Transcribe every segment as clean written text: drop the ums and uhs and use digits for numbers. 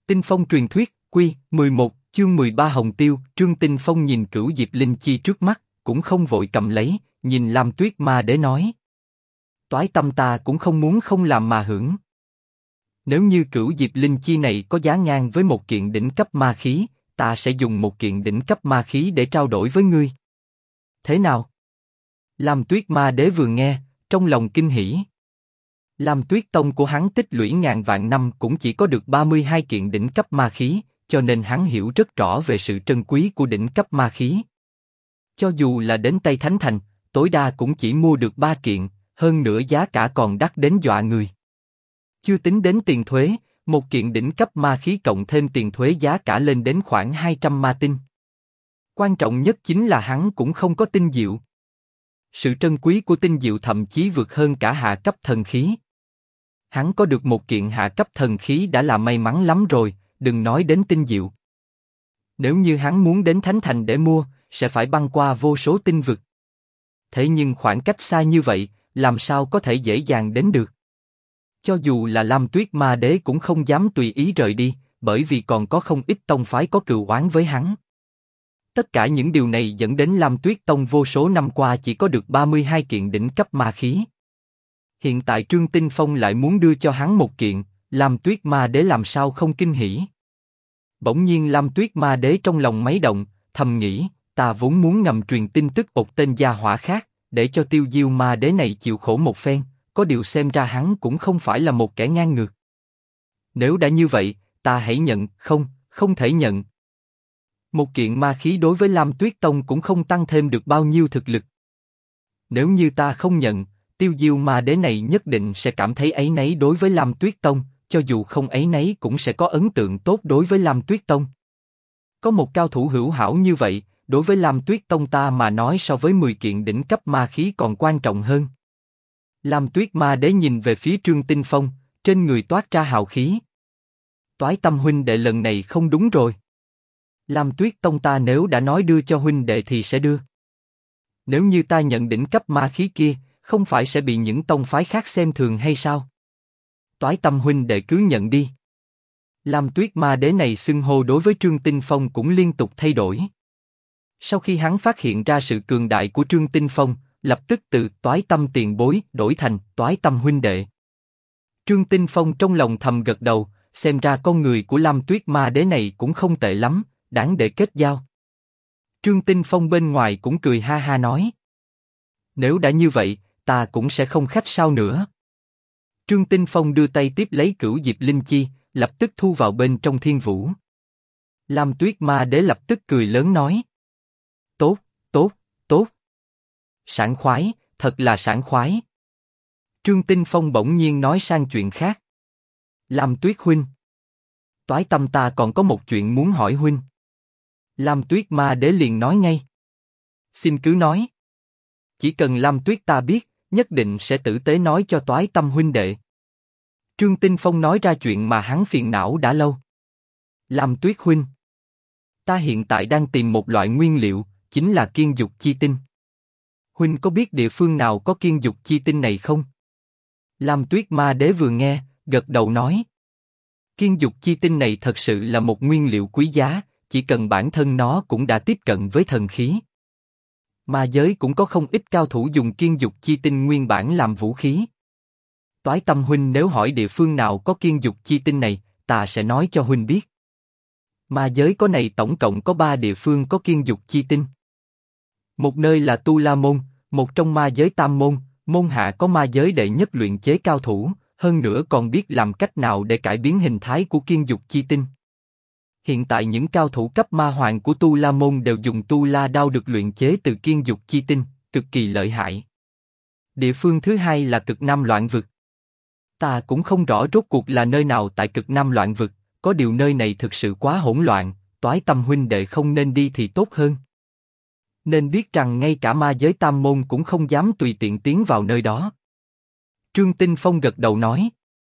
Tinh Phong truyền thuyết, Quy 11, chương 13 Hồng Tiêu. Trương Tinh Phong nhìn Cửu Diệp Linh Chi trước mắt, cũng không vội cầm lấy, nhìn Lam Tuyết Ma Đế nói: Toái tâm ta cũng không muốn không làm mà hưởng. Nếu như Cửu Diệp Linh Chi này có giá ngang với một kiện đỉnh cấp ma khí, ta sẽ dùng một kiện đỉnh cấp ma khí để trao đổi với ngươi. Thế nào? Lam Tuyết Ma Đế vừa nghe, trong lòng kinh hỉ. Lam Tuyết Tông của hắn tích lũy ngàn vạn năm cũng chỉ có được 32 kiện đỉnh cấp ma khí, cho nên hắn hiểu rất rõ về sự trân quý của đỉnh cấp ma khí. Cho dù là đến tay Thánh Thành, tối đa cũng chỉ mua được 3 kiện, hơn nữa giá cả còn đắt đến dọa người. Chưa tính đến tiền thuế, một kiện đỉnh cấp ma khí cộng thêm tiền thuế giá cả lên đến khoảng 200 ma tinh. Quan trọng nhất chính là hắn cũng không có tinh diệu. Sự trân quý của tinh diệu thậm chí vượt hơn cả hạ cấp thần khí. Hắn có được một kiện hạ cấp thần khí đã là may mắn lắm rồi, đừng nói đến tinh diệu. Nếu như hắn muốn đến Thánh Thành để mua, sẽ phải băng qua vô số tinh vực. Thế nhưng khoảng cách xa như vậy, làm sao có thể dễ dàng đến được? Cho dù là Lam Tuyết Ma Đế cũng không dám tùy ý rời đi, bởi vì còn có không ít tông phái có cừu oán với hắn. Tất cả những điều này dẫn đến Lam Tuyết Tông vô số năm qua chỉ có được 32 kiện đỉnh cấp ma khí. Hiện tại Trương Tinh Phong lại muốn đưa cho hắn một kiện, Lam Tuyết Ma Đế làm sao không kinh hỉ? Bỗng nhiên Lam Tuyết Ma Đế trong lòng máy động, thầm nghĩ, ta vốn muốn ngầm truyền tin tức một tên gia hỏa khác, để cho Tiêu Diêu Ma Đế này chịu khổ một phen, có điều xem ra hắn cũng không phải là một kẻ ngang ngược. Nếu đã như vậy, ta hãy nhận. Không thể nhận. Một kiện ma khí đối với Lam Tuyết Tông cũng không tăng thêm được bao nhiêu thực lực. Nếu như ta không nhận, Tiêu Diêu Ma Đế này nhất định sẽ cảm thấy áy náy đối với Lam Tuyết Tông, cho dù không áy náy cũng sẽ có ấn tượng tốt đối với Lam Tuyết Tông. Có một cao thủ hữu hảo như vậy, đối với Lam Tuyết Tông ta mà nói so với 10 kiện đỉnh cấp ma khí còn quan trọng hơn. Lam Tuyết Ma Đế nhìn về phía Trương Tinh Phong, trên người toát ra hào khí. Toái Tâm huynh đệ lần này không đúng rồi. Lam Tuyết Tông ta nếu đã nói đưa cho huynh đệ thì sẽ đưa. Nếu như ta nhận đỉnh cấp ma khí kia, không phải sẽ bị những tông phái khác xem thường hay sao? Toái Tâm huynh đệ cứ nhận đi. Lam Tuyết Ma Đế này xưng hô đối với Trương Tinh Phong cũng liên tục thay đổi. Sau khi hắn phát hiện ra sự cường đại của Trương Tinh Phong, lập tức từ Toái Tâm tiền bối đổi thành Toái Tâm huynh đệ. Trương Tinh Phong trong lòng thầm gật đầu, xem ra con người của Lam Tuyết Ma Đế này cũng không tệ lắm, đáng để kết giao. Trương Tinh Phong bên ngoài cũng cười ha ha nói: Nếu đã như vậy, ta cũng sẽ không khách sáo nữa. Trương Tinh Phong đưa tay tiếp lấy Cửu Diệp Linh Chi, lập tức thu vào bên trong thiên vũ. Lam Tuyết Ma Đế lập tức cười lớn nói: Tốt, tốt, tốt. Sảng khoái, thật là sảng khoái. Trương Tinh Phong bỗng nhiên nói sang chuyện khác: Lam Tuyết huynh, Toái Tâm ta còn có một chuyện muốn hỏi huynh. Lam Tuyết Ma Đế liền nói ngay: Xin cứ nói. Chỉ cần Lam Tuyết ta biết, nhất định sẽ tử tế nói cho Toái Tâm huynh đệ. Trương Tinh Phong nói ra chuyện mà hắn phiền não đã lâu. Lam Tuyết huynh, ta hiện tại đang tìm một loại nguyên liệu, chính là kiên dục chi tinh. Huynh có biết địa phương nào có kiên dục chi tinh này không? Lam Tuyết Ma Đế vừa nghe, gật đầu nói: Kiên dục chi tinh này thật sự là một nguyên liệu quý giá, chỉ cần bản thân nó cũng đã tiếp cận với thần khí. Ma giới cũng có không ít cao thủ dùng kiên dục chi tinh nguyên bản làm vũ khí. Toái Tâm huynh nếu hỏi địa phương nào có kiên dục chi tinh này, ta sẽ nói cho huynh biết. Ma giới có này tổng cộng có 3 địa phương có kiên dục chi tinh. Một nơi là Tu La Môn, một trong ma giới Tam Môn, môn hạ có ma giới đệ nhất luyện chế cao thủ, hơn nữa còn biết làm cách nào để cải biến hình thái của kiên dục chi tinh. Hiện tại những cao thủ cấp ma hoàng của Tu La Môn đều dùng Tu La đao được luyện chế từ kiên dục chi tinh, cực kỳ lợi hại. Địa phương thứ hai là Cực Nam Loạn Vực. Ta cũng không rõ rốt cuộc là nơi nào tại Cực Nam Loạn Vực, có điều nơi này thực sự quá hỗn loạn, Toái Tâm huynh đệ không nên đi thì tốt hơn. Nên biết rằng ngay cả ma giới Tam Môn cũng không dám tùy tiện tiến vào nơi đó. Trương Tinh Phong gật đầu nói: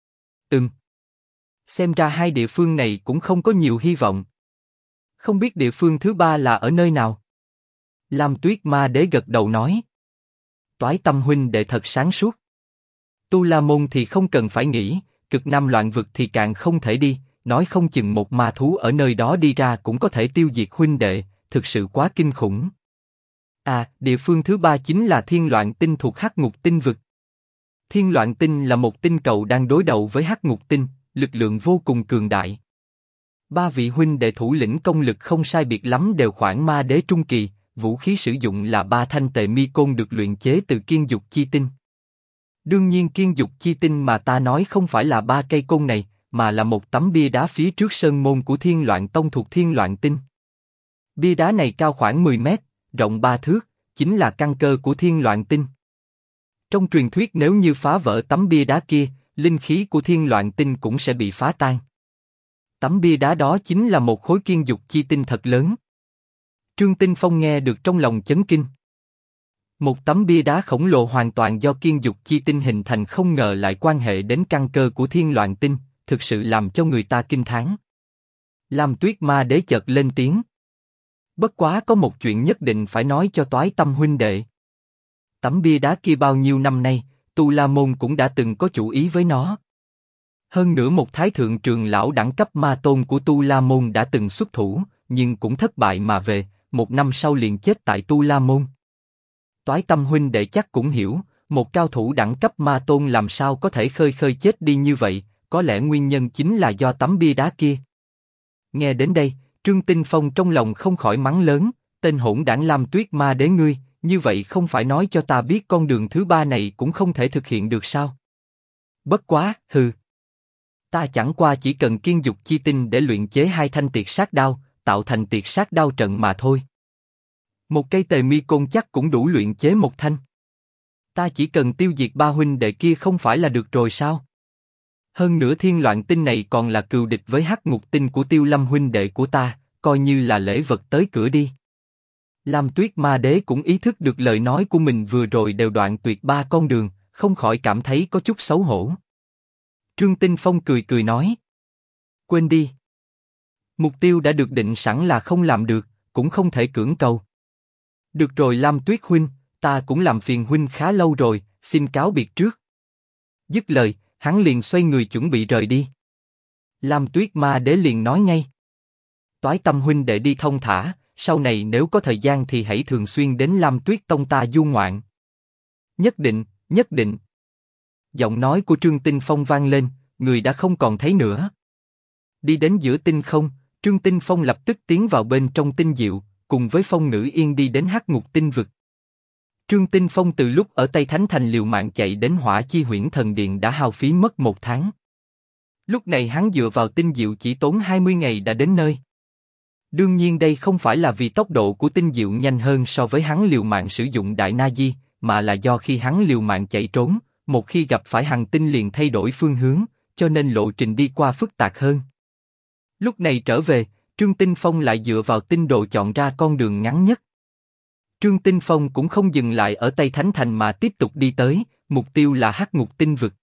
Xem ra hai địa phương này cũng không có nhiều hy vọng. Không biết địa phương thứ 3 là ở nơi nào? Lam Tuyết Ma Đế gật đầu nói: Toái Tâm huynh đệ thật sáng suốt. Tu La Môn thì không cần phải nghĩ, Cực Nam Loạn Vực thì càng không thể đi, nói không chừng một ma thú ở nơi đó đi ra cũng có thể tiêu diệt huynh đệ, thực sự quá kinh khủng. À, địa phương thứ ba chính là Thiên Loạn Tinh thuộc Hắc Ngục Tinh vực. Thiên Loạn Tinh là một tinh cầu đang đối đầu với Hắc Ngục Tinh, lực lượng vô cùng cường đại. Ba vị huynh đệ thủ lĩnh công lực không sai biệt lắm đều khoảng ma đế trung kỳ, vũ khí sử dụng là ba thanh tề mi côn được luyện chế từ kiên dục chi tinh. Đương nhiên kiên dục chi tinh mà ta nói không phải là ba cây côn này, mà là một tấm bia đá phía trước sơn môn của Thiên Loạn Tông thuộc Thiên Loạn Tinh. Bia đá này cao khoảng 10 mét, rộng 3 thước, chính là căn cơ của Thiên Loạn Tinh. Trong truyền thuyết nếu như phá vỡ tấm bia đá kia, linh khí của Thiên Loạn Tinh cũng sẽ bị phá tan. Tấm bia đá đó chính là một khối kiên dục chi tinh thật lớn. Trương Tinh Phong nghe được trong lòng chấn kinh. Một tấm bia đá khổng lồ hoàn toàn do kiên dục chi tinh hình thành không ngờ lại quan hệ đến căn cơ của Thiên Loạn Tinh, thực sự làm cho người ta kinh thán. Lam Tuyết Ma Đế chợt lên tiếng. Bất quá có một chuyện nhất định phải nói cho Toái Tâm huynh đệ. Tấm bia đá kia bao nhiêu năm nay, Tu La Môn cũng đã từng có chủ ý với nó. Hơn nữa một thái thượng trường lão đẳng cấp ma tôn của Tu La Môn đã từng xuất thủ, nhưng cũng thất bại mà về, một năm sau liền chết tại Tu La Môn. Toái Tâm huynh đệ chắc cũng hiểu, một cao thủ đẳng cấp ma tôn làm sao có thể khơi khơi chết đi như vậy, có lẽ nguyên nhân chính là do tấm bia đá kia. Nghe đến đây, Trương Tinh Phong trong lòng không khỏi mắng lớn, tên hỗn đản Lam Tuyết Ma Đế ngươi, như vậy không phải nói cho ta biết con đường thứ ba này cũng không thể thực hiện được sao? Bất quá, hừ. Ta chẳng qua chỉ cần kiên dục chi tinh để luyện chế hai thanh tiệt sát đao, tạo thành tiệt sát đao trận mà thôi. Một cây tề mi côn chắc cũng đủ luyện chế một thanh. Ta chỉ cần tiêu diệt ba huynh đệ kia không phải là được rồi sao? Hơn nữa Thiên Loạn Tinh này còn là cừu địch với Hắc Ngục Tinh của Tiêu Lâm huynh đệ của ta, coi như là lễ vật tới cửa đi. Lam Tuyết Ma Đế cũng ý thức được lời nói của mình vừa rồi đều đoạn tuyệt ba con đường, không khỏi cảm thấy có chút xấu hổ. Trương Tinh Phong cười cười nói. Quên đi. Mục tiêu đã được định sẵn là không làm được, cũng không thể cưỡng cầu. Được rồi Lam Tuyết huynh, ta cũng làm phiền huynh khá lâu rồi, xin cáo biệt trước. Dứt lời, hắn liền xoay người chuẩn bị rời đi. Lam Tuyết Ma Đế liền nói ngay. Toái Tâm huynh đệ đi thông thả, sau này nếu có thời gian thì hãy thường xuyên đến Lam Tuyết Tông ta du ngoạn. Nhất định, nhất định. Giọng nói của Trương Tinh Phong vang lên, người đã không còn thấy nữa. Đi đến giữa tinh không, Trương Tinh Phong lập tức tiến vào bên trong tinh diệu, cùng với Phong Ngữ Yên đi đến Hắc Ngục Tinh vực. Trương Tinh Phong từ lúc ở Tây Thánh Thành liều mạng chạy đến Hỏa Chi Huyễn Thần Điện đã hao phí mất 1 tháng. Lúc này hắn dựa vào tinh diệu chỉ tốn 20 ngày đã đến nơi. Đương nhiên đây không phải là vì tốc độ của tinh diệu nhanh hơn so với hắn liều mạng sử dụng Đại Na Di, mà là do khi hắn liều mạng chạy trốn, một khi gặp phải hành tinh liền thay đổi phương hướng, cho nên lộ trình đi qua phức tạp hơn. Lúc này trở về, Trương Tinh Phong lại dựa vào tinh độ chọn ra con đường ngắn nhất. Trương Tinh Phong cũng không dừng lại ở Tây Thánh Thành mà tiếp tục đi tới, mục tiêu là Hắc Ngục Tinh vực.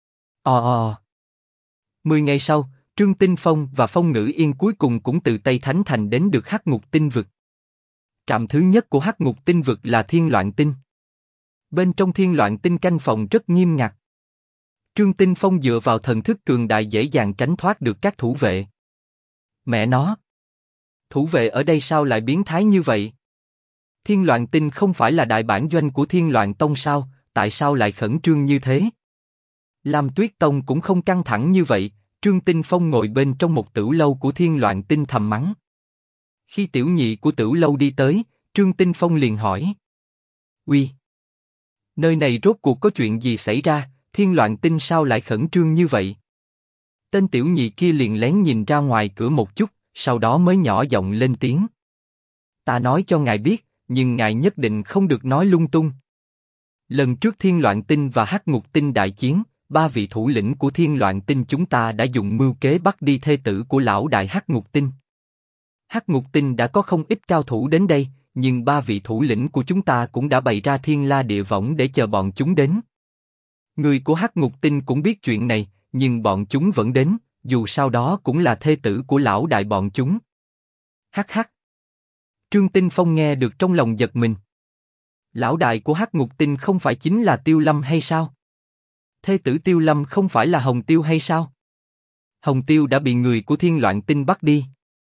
10 ngày sau, Trương Tinh Phong và Phong Ngữ Yên cuối cùng cũng từ Tây Thánh Thành đến được Hắc Ngục Tinh vực. Trạm thứ nhất của Hắc Ngục Tinh vực là Thiên Loạn Tinh. Bên trong Thiên Loạn Tinh canh phòng rất nghiêm ngặt. Trương Tinh Phong dựa vào thần thức cường đại dễ dàng tránh thoát được các thủ vệ. Mẹ nó! Thủ vệ ở đây sao lại biến thái như vậy? Thiên Loạn Tinh không phải là đại bản doanh của Thiên Loạn Tông sao, tại sao lại khẩn trương như thế? Lam Tuyết Tông cũng không căng thẳng như vậy, Trương Tinh Phong ngồi bên trong một tửu lâu của Thiên Loạn Tinh thầm mắng. Khi tiểu nhị của tửu lâu đi tới, Trương Tinh Phong liền hỏi. Uy! Nơi này rốt cuộc có chuyện gì xảy ra, Thiên Loạn Tinh sao lại khẩn trương như vậy? Tên tiểu nhị kia liền lén nhìn ra ngoài cửa một chút, sau đó mới nhỏ giọng lên tiếng. Ta nói cho ngài biết, nhưng ngài nhất định không được nói lung tung. Lần trước Thiên Loạn Tinh và Hắc Ngục Tinh đại chiến, 3 vị thủ lĩnh của Thiên Loạn Tinh chúng ta đã dùng mưu kế bắt đi thê tử của lão đại Hắc Ngục Tinh. Hắc Ngục Tinh đã có không ít cao thủ đến đây, nhưng 3 vị thủ lĩnh của chúng ta cũng đã bày ra thiên la địa võng để chờ bọn chúng đến. Người của Hắc Ngục Tinh cũng biết chuyện này, nhưng bọn chúng vẫn đến, dù sau đó cũng là thê tử của lão đại bọn chúng. Hắc hắc. Trương Tinh Phong nghe được trong lòng giật mình. Lão đại của Hắc Ngục Tinh không phải chính là Tiêu Lâm hay sao? Thê tử Tiêu Lâm không phải là Hồng Tiêu hay sao? Hồng Tiêu đã bị người của Thiên Loạn Tinh bắt đi.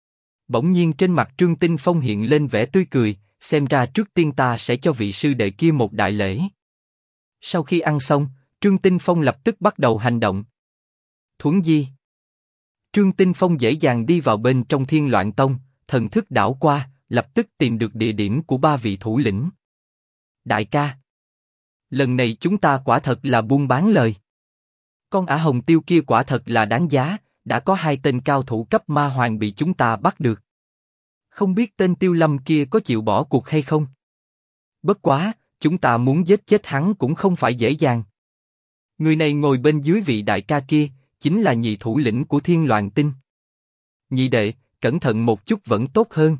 Bỗng nhiên trên mặt Trương Tinh Phong hiện lên vẻ tươi cười, xem ra trước tiên ta sẽ cho vị sư đệ kia một đại lễ. Sau khi ăn xong, Trương Tinh Phong lập tức bắt đầu hành động. Thuấn di. Trương Tinh Phong dễ dàng đi vào bên trong Thiên Loạn Tông, thần thức đảo qua, lập tức tìm được địa điểm của ba vị thủ lĩnh. Đại ca, lần này chúng ta quả thật là buôn bán lời. Con ả Hồng Tiêu kia quả thật là đáng giá, đã có 2 tên cao thủ cấp ma hoàng bị chúng ta bắt được. Không biết tên Tiêu Lâm kia có chịu bỏ cuộc hay không? Bất quá, chúng ta muốn giết chết hắn cũng không phải dễ dàng. Người này ngồi bên dưới vị đại ca kia, chính là nhị thủ lĩnh của Thiên Loạn Tinh. Nhị đệ, cẩn thận một chút vẫn tốt hơn.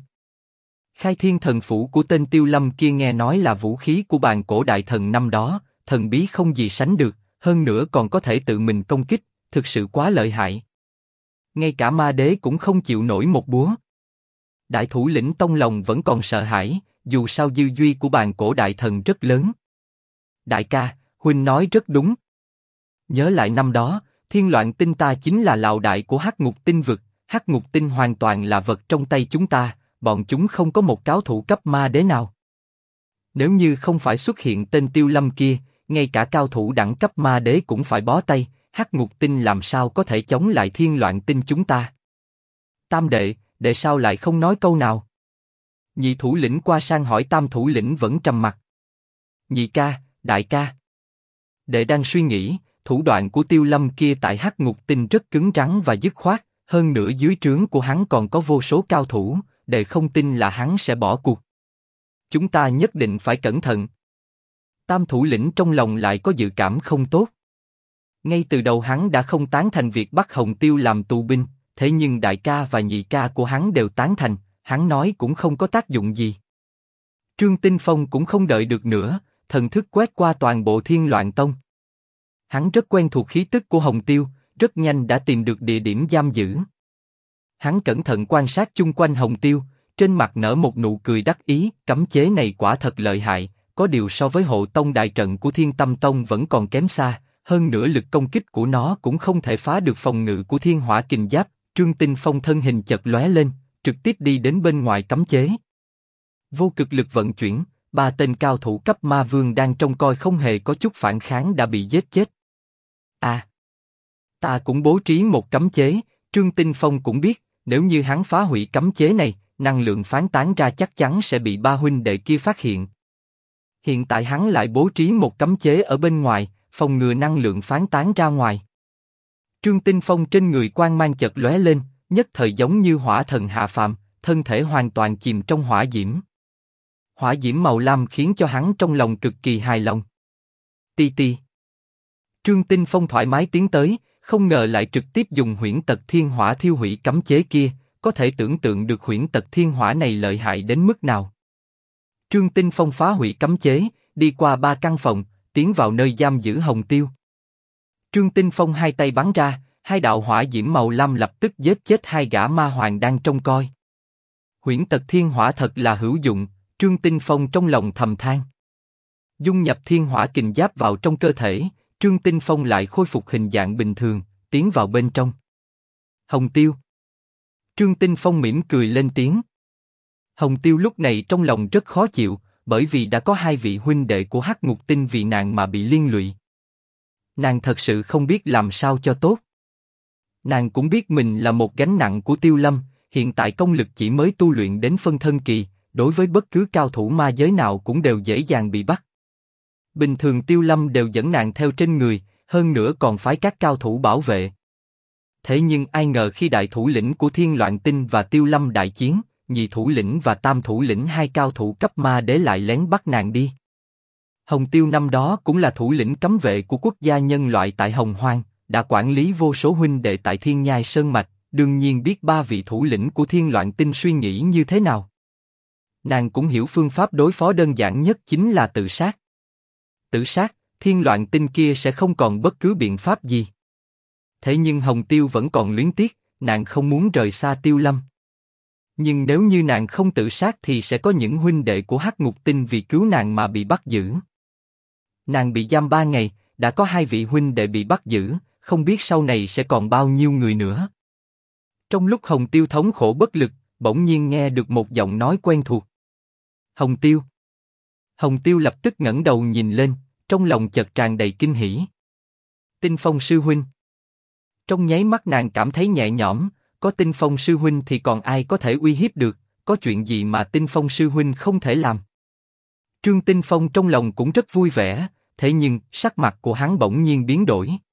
Khai Thiên Thần Phủ của tên Tiêu Lâm kia nghe nói là vũ khí của bàn cổ đại thần năm đó, thần bí không gì sánh được, hơn nữa còn có thể tự mình công kích, thực sự quá lợi hại. Ngay cả ma đế cũng không chịu nổi một búa. Đại thủ lĩnh Tông lòng vẫn còn sợ hãi, dù sao dư duy của bàn cổ đại thần rất lớn. Đại ca, huynh nói rất đúng. Nhớ lại năm đó, Thiên Loạn Tinh ta chính là lão đại của Hắc Ngục Tinh vực, Hắc Ngục Tinh hoàn toàn là vật trong tay chúng ta, bọn chúng không có một cao thủ cấp ma đế nào. Nếu như không phải xuất hiện tên Tiêu Lâm kia, ngay cả cao thủ đẳng cấp ma đế cũng phải bó tay, Hắc Ngục Tinh làm sao có thể chống lại Thiên Loạn Tinh chúng ta? Tam đệ, đệ sao lại không nói câu nào? Nhị thủ lĩnh qua sang hỏi tam thủ lĩnh vẫn trầm mặc. Nhị ca, đại ca. Đệ đang suy nghĩ, thủ đoạn của Tiêu Lâm kia tại Hắc Ngục Tinh rất cứng rắn và dứt khoát, hơn nữa dưới trướng của hắn còn có vô số cao thủ, đệ không tin là hắn sẽ bỏ cuộc. Chúng ta nhất định phải cẩn thận. Tam thủ lĩnh trong lòng lại có dự cảm không tốt. Ngay từ đầu hắn đã không tán thành việc bắt Hồng Tiêu làm tù binh, thế nhưng đại ca và nhị ca của hắn đều tán thành, hắn nói cũng không có tác dụng gì. Trương Tinh Phong cũng không đợi được nữa, thần thức quét qua toàn bộ Thiên Loạn Tông. Hắn rất quen thuộc khí tức của Hồng Tiêu, rất nhanh đã tìm được địa điểm giam giữ. Hắn cẩn thận quan sát chung quanh Hồng Tiêu, trên mặt nở một nụ cười đắc ý, cấm chế này quả thật lợi hại, có điều so với hộ tông đại trận của Thiên Tâm Tông vẫn còn kém xa, hơn nữa lực công kích của nó cũng không thể phá được phòng ngự của Thiên Hỏa Kình Giáp. Trương Tinh Phong thân hình chợt lóe lên, trực tiếp đi đến bên ngoài cấm chế. Vô cực lực vận chuyển, 3 tên cao thủ cấp ma vương đang trông coi không hề có chút phản kháng đã bị giết chết. À, ta cũng bố trí một cấm chế, Trương Tinh Phong cũng biết, nếu như hắn phá hủy cấm chế này, năng lượng phán tán ra chắc chắn sẽ bị ba huynh đệ kia phát hiện. Hiện tại hắn lại bố trí một cấm chế ở bên ngoài, phòng ngừa năng lượng phán tán ra ngoài. Trương Tinh Phong trên người quang mang chợt lóe lên, nhất thời giống như hỏa thần hạ phàm, thân thể hoàn toàn chìm trong hỏa diễm. Hỏa diễm màu lam khiến cho hắn trong lòng cực kỳ hài lòng. Ti ti. Trương Tinh Phong thoải mái tiến tới, không ngờ lại trực tiếp dùng huyễn tật thiên hỏa thiêu hủy cấm chế kia, có thể tưởng tượng được huyễn tật thiên hỏa này lợi hại đến mức nào. Trương Tinh Phong phá hủy cấm chế, đi qua 3 căn phòng, tiến vào nơi giam giữ Hồng Tiêu. Trương Tinh Phong hai tay bắn ra, 2 đạo hỏa diễm màu lam lập tức giết chết 2 gã ma hoàng đang trông coi. Huyễn tật thiên hỏa thật là hữu dụng, Trương Tinh Phong trong lòng thầm than. Dung nhập thiên hỏa kình giáp vào trong cơ thể, Trương Tinh Phong lại khôi phục hình dạng bình thường, tiến vào bên trong. Hồng Tiêu. Trương Tinh Phong mỉm cười lên tiếng. Hồng Tiêu lúc này trong lòng rất khó chịu, bởi vì đã có 2 vị huynh đệ của Hắc Ngục Tinh vì nàng mà bị liên lụy. Nàng thật sự không biết làm sao cho tốt. Nàng cũng biết mình là một gánh nặng của Tiêu Lâm, hiện tại công lực chỉ mới tu luyện đến phân thân kỳ, đối với bất cứ cao thủ ma giới nào cũng đều dễ dàng bị bắt. Bình thường Tiêu Lâm đều dẫn nàng theo trên người, hơn nữa còn phái các cao thủ bảo vệ. Thế nhưng ai ngờ khi đại thủ lĩnh của Thiên Loạn Tinh và Tiêu Lâm đại chiến, nhị thủ lĩnh và tam thủ lĩnh 2 cao thủ cấp ma đế lại lén bắt nàng đi. Hồng Tiêu năm đó cũng là thủ lĩnh cấm vệ của quốc gia nhân loại tại Hồng Hoang, đã quản lý vô số huynh đệ tại Thiên Nhai Sơn Mạch, đương nhiên biết 3 vị thủ lĩnh của Thiên Loạn Tinh suy nghĩ như thế nào. Nàng cũng hiểu phương pháp đối phó đơn giản nhất chính là tự sát. Tự sát, Thiên Loạn Tinh kia sẽ không còn bất cứ biện pháp gì. Thế nhưng Hồng Tiêu vẫn còn luyến tiếc, nàng không muốn rời xa Tiêu Lâm. Nhưng nếu như nàng không tự sát thì sẽ có những huynh đệ của Hắc Ngục Tinh vì cứu nàng mà bị bắt giữ. Nàng bị giam 3 ngày, đã có 2 vị huynh đệ bị bắt giữ, không biết sau này sẽ còn bao nhiêu người nữa. Trong lúc Hồng Tiêu thống khổ bất lực, bỗng nhiên nghe được một giọng nói quen thuộc. Hồng Tiêu. Hồng Tiêu lập tức ngẩng đầu nhìn lên, trong lòng chợt tràn đầy kinh hỉ. Tinh Phong sư huynh. Trong nháy mắt nàng cảm thấy nhẹ nhõm, có Tinh Phong sư huynh thì còn ai có thể uy hiếp được, có chuyện gì mà Tinh Phong sư huynh không thể làm. Trương Tinh Phong trong lòng cũng rất vui vẻ, thế nhưng sắc mặt của hắn bỗng nhiên biến đổi.